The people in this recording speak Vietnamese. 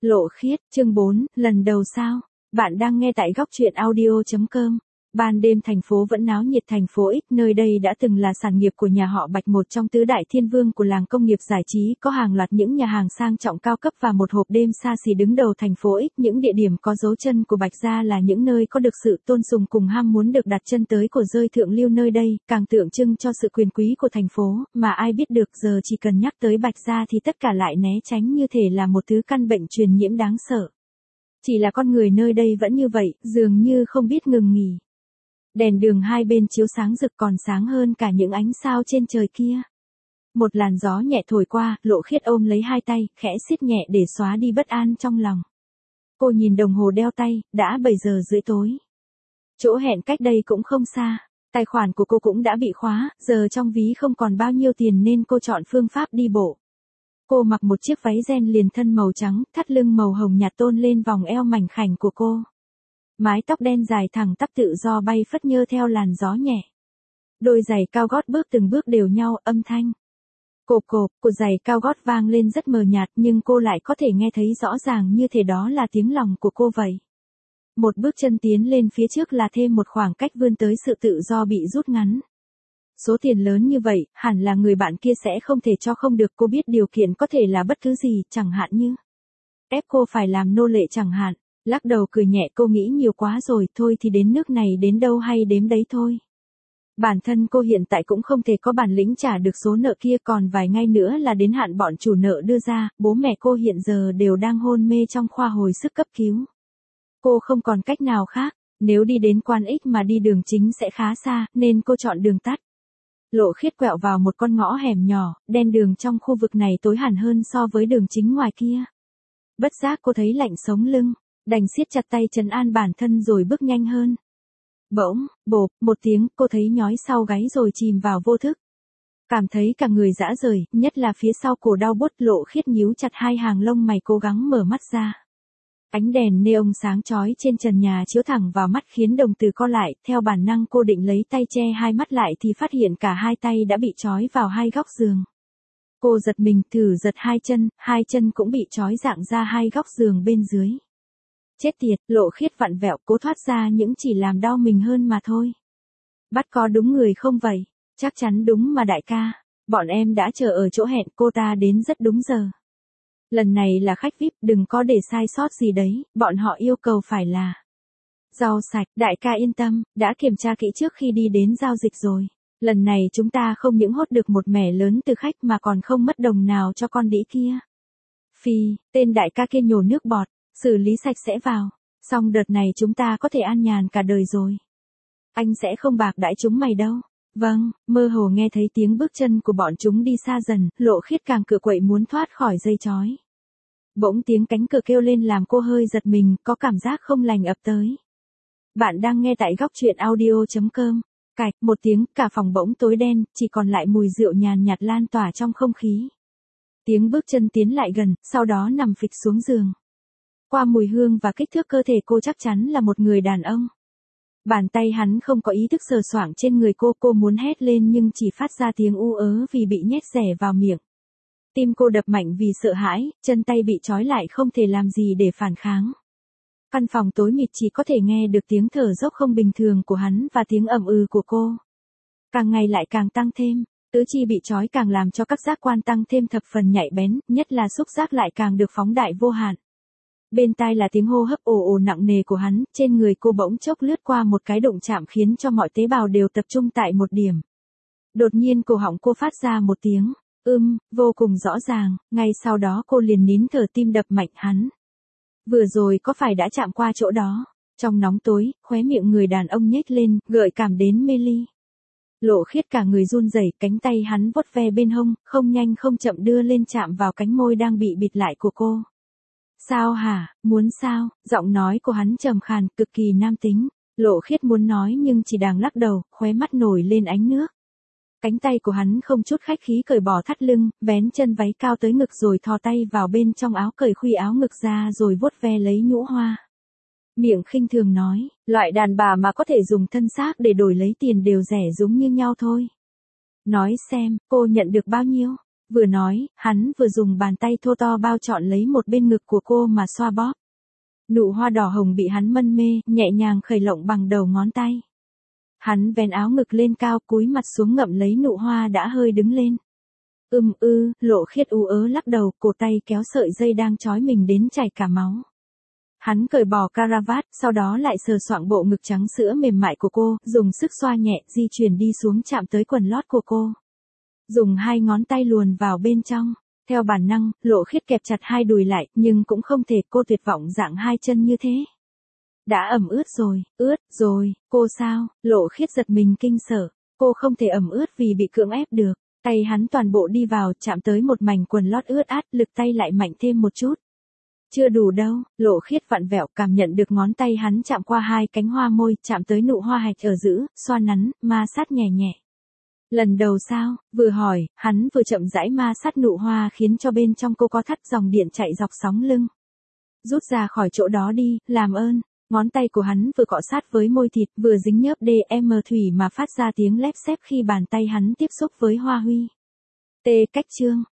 Lộ Khiết, chương 4, lần đầu sao? Bạn đang nghe tại góc truyện audio.com. Ban đêm thành phố vẫn náo nhiệt thành phố X, nơi đây đã từng là sản nghiệp của nhà họ Bạch, một trong tứ đại thiên vương của làng công nghiệp giải trí, có hàng loạt những nhà hàng sang trọng cao cấp và một hộp đêm xa xỉ đứng đầu thành phố X. Những địa điểm có dấu chân của Bạch gia là những nơi có được sự tôn sùng cùng ham muốn được đặt chân tới của giới thượng lưu, nơi đây càng tượng trưng cho sự quyền quý của thành phố, mà ai biết được giờ chỉ cần nhắc tới Bạch gia thì tất cả lại né tránh như thể là một thứ căn bệnh truyền nhiễm đáng sợ. Chỉ là con người nơi đây vẫn như vậy, dường như không biết ngừng nghỉ. Đèn đường hai bên chiếu sáng rực, còn sáng hơn cả những ánh sao trên trời kia. Một làn gió nhẹ thổi qua, Lộ Khiết ôm lấy hai tay, khẽ siết nhẹ để xóa đi bất an trong lòng. Cô nhìn đồng hồ đeo tay, đã 7 giờ rưỡi tối. Chỗ hẹn cách đây cũng không xa. Tài khoản của cô cũng đã bị khóa, giờ trong ví không còn bao nhiêu tiền nên cô chọn phương pháp đi bộ. Cô mặc một chiếc váy ren liền thân màu trắng, thắt lưng màu hồng nhạt tôn lên vòng eo mảnh khảnh của cô. Mái tóc đen dài thẳng tắp tự do bay phất nhơ theo làn gió nhẹ. Đôi giày cao gót bước từng bước đều nhau, âm thanh cộp cộp của giày cao gót vang lên rất mờ nhạt, nhưng cô lại có thể nghe thấy rõ ràng như thể đó là tiếng lòng của cô vậy. Một bước chân tiến lên phía trước là thêm một khoảng cách vươn tới sự tự do bị rút ngắn. Số tiền lớn như vậy, hẳn là người bạn kia sẽ không thể cho không được, cô biết điều kiện có thể là bất cứ gì, chẳng hạn như ép cô phải làm nô lệ chẳng hạn. Lắc đầu cười nhẹ, cô nghĩ nhiều quá rồi, thôi thì đến nước này đến đâu hay đếm đấy thôi. Bản thân cô hiện tại cũng không thể có bản lĩnh trả được số nợ kia, còn vài ngày nữa là đến hạn bọn chủ nợ đưa ra, bố mẹ cô hiện giờ đều đang hôn mê trong khoa hồi sức cấp cứu. Cô không còn cách nào khác, nếu đi đến Quan Ích mà đi đường chính sẽ khá xa, nên cô chọn đường tắt. Lộ Khiết quẹo vào một con ngõ hẻm nhỏ, đèn đường trong khu vực này tối hẳn hơn so với đường chính ngoài kia. Bất giác cô thấy lạnh sống lưng. Đành siết chặt tay trấn an bản thân rồi bước nhanh hơn. Bỗng, bộp, một tiếng, cô thấy nhói sau gáy rồi chìm vào vô thức. Cảm thấy cả người rã rời, nhất là phía sau cổ đau buốt. Lộ Khiết nhíu chặt hai hàng lông mày, cố gắng mở mắt ra. Ánh đèn neon sáng chói trên trần nhà chiếu thẳng vào mắt khiến đồng tử co lại, theo bản năng cô định lấy tay che hai mắt lại thì phát hiện cả hai tay đã bị trói vào hai góc giường. Cô giật mình, thử giật hai chân cũng bị trói dạng ra hai góc giường bên dưới. Chết tiệt, Lộ Khiết vặn vẹo cố thoát ra nhưng chỉ làm đau mình hơn mà thôi. Bắt có đúng người không vậy? Chắc chắn đúng mà đại ca. Bọn em đã chờ ở chỗ hẹn, cô ta đến rất đúng giờ. Lần này là khách VIP, đừng có để sai sót gì đấy, bọn họ yêu cầu phải là rau sạch. Đại ca yên tâm, đã kiểm tra kỹ trước khi đi đến giao dịch rồi. Lần này chúng ta không những hốt được một mẻ lớn từ khách mà còn không mất đồng nào cho con đĩ kia. Phi, tên đại ca kia nhổ nước bọt. Xử lý sạch sẽ vào, xong đợt này chúng ta có thể an nhàn cả đời rồi. Anh sẽ không bạc đãi chúng mày đâu. Vâng, mơ hồ nghe thấy tiếng bước chân của bọn chúng đi xa dần, Lộ Khiết càng cựa quậy muốn thoát khỏi dây chói. Bỗng tiếng cánh cửa kêu lên làm cô hơi giật mình, có cảm giác không lành ập tới. Bạn đang nghe tại góc truyện audio.com. Cạch, một tiếng, cả phòng bỗng tối đen, chỉ còn lại mùi rượu nhàn nhạt lan tỏa trong không khí. Tiếng bước chân tiến lại gần, sau đó nằm phịch xuống giường. Qua mùi hương và kích thước cơ thể cô chắc chắn là một người đàn ông. Bàn tay hắn không có ý thức sờ soạng trên người cô muốn hét lên nhưng chỉ phát ra tiếng u ớ vì bị nhét rẻ vào miệng. Tim cô đập mạnh vì sợ hãi, chân tay bị trói lại không thể làm gì để phản kháng. Căn phòng tối mịt chỉ có thể nghe được tiếng thở dốc không bình thường của hắn và tiếng ầm của cô. Càng ngày lại càng tăng thêm, tứ chi bị trói càng làm cho các giác quan tăng thêm thập phần nhạy bén, nhất là xúc giác lại càng được phóng đại vô hạn. Bên tai là tiếng hô hấp ồ ồ nặng nề của hắn, trên người cô bỗng chốc lướt qua một cái đụng chạm khiến cho mọi tế bào đều tập trung tại một điểm. Đột nhiên cổ họng cô phát ra một tiếng, vô cùng rõ ràng, ngay sau đó cô liền nín thở, tim đập mạnh. Hắn vừa rồi có phải đã chạm qua chỗ đó? Trong nóng tối, khóe miệng người đàn ông nhếch lên, gợi cảm đến mê ly. Lộ Khiết cả người run rẩy, cánh tay hắn vuốt ve bên hông, không nhanh không chậm đưa lên chạm vào cánh môi đang bị bịt lại của cô. Sao hả, muốn sao? Giọng nói của hắn trầm khàn, cực kỳ nam tính. Lộ Khiết muốn nói nhưng chỉ đàng lắc đầu, khóe mắt nổi lên ánh nước. Cánh tay của hắn không chút khách khí cởi bỏ thắt lưng, vén chân váy cao tới ngực rồi thò tay vào bên trong áo, cởi khuy áo ngực ra rồi vuốt ve lấy nhũ hoa. Miệng khinh thường nói, loại đàn bà mà có thể dùng thân xác để đổi lấy tiền đều rẻ rúng như nhau thôi. Nói xem, cô nhận được bao nhiêu? Vừa nói, hắn vừa dùng bàn tay thô to bao trọn lấy một bên ngực của cô mà xoa bóp. Nụ hoa đỏ hồng bị hắn mân mê, nhẹ nhàng khởi lộng bằng đầu ngón tay. Hắn vén áo ngực lên cao, cúi mặt xuống ngậm lấy nụ hoa đã hơi đứng lên. Lộ Khiết ú ớ lắc đầu, cổ tay kéo sợi dây đang trói mình đến chảy cả máu. Hắn cởi bỏ caravat, sau đó lại sờ soạng bộ ngực trắng sữa mềm mại của cô, dùng sức xoa nhẹ, di chuyển đi xuống chạm tới quần lót của cô. Dùng hai ngón tay luồn vào bên trong. Theo bản năng, Lộ Khiết kẹp chặt hai đùi lại, nhưng cũng không thể, cô tuyệt vọng dạng hai chân như thế. Đã ẩm ướt rồi, cô sao? Lộ Khiết giật mình kinh sợ, cô không thể ẩm ướt vì bị cưỡng ép được. Tay hắn toàn bộ đi vào, chạm tới một mảnh quần lót ướt át, lực tay lại mạnh thêm một chút. Chưa đủ đâu, Lộ Khiết vặn vẹo cảm nhận được ngón tay hắn chạm qua hai cánh hoa môi, chạm tới nụ hoa hạch ở giữa, xoa nắn, ma sát nhẹ nhẹ. Lần đầu sao? Vừa hỏi, hắn vừa chậm rãi ma sát nụ hoa khiến cho bên trong cô có thắt dòng điện chạy dọc sóng lưng. Rút ra khỏi chỗ đó đi, làm ơn. Ngón tay của hắn vừa cọ sát với môi thịt, vừa dính nhớp DM thủy mà phát ra tiếng lép xép khi bàn tay hắn tiếp xúc với Hoa Huy. Tê cách chương.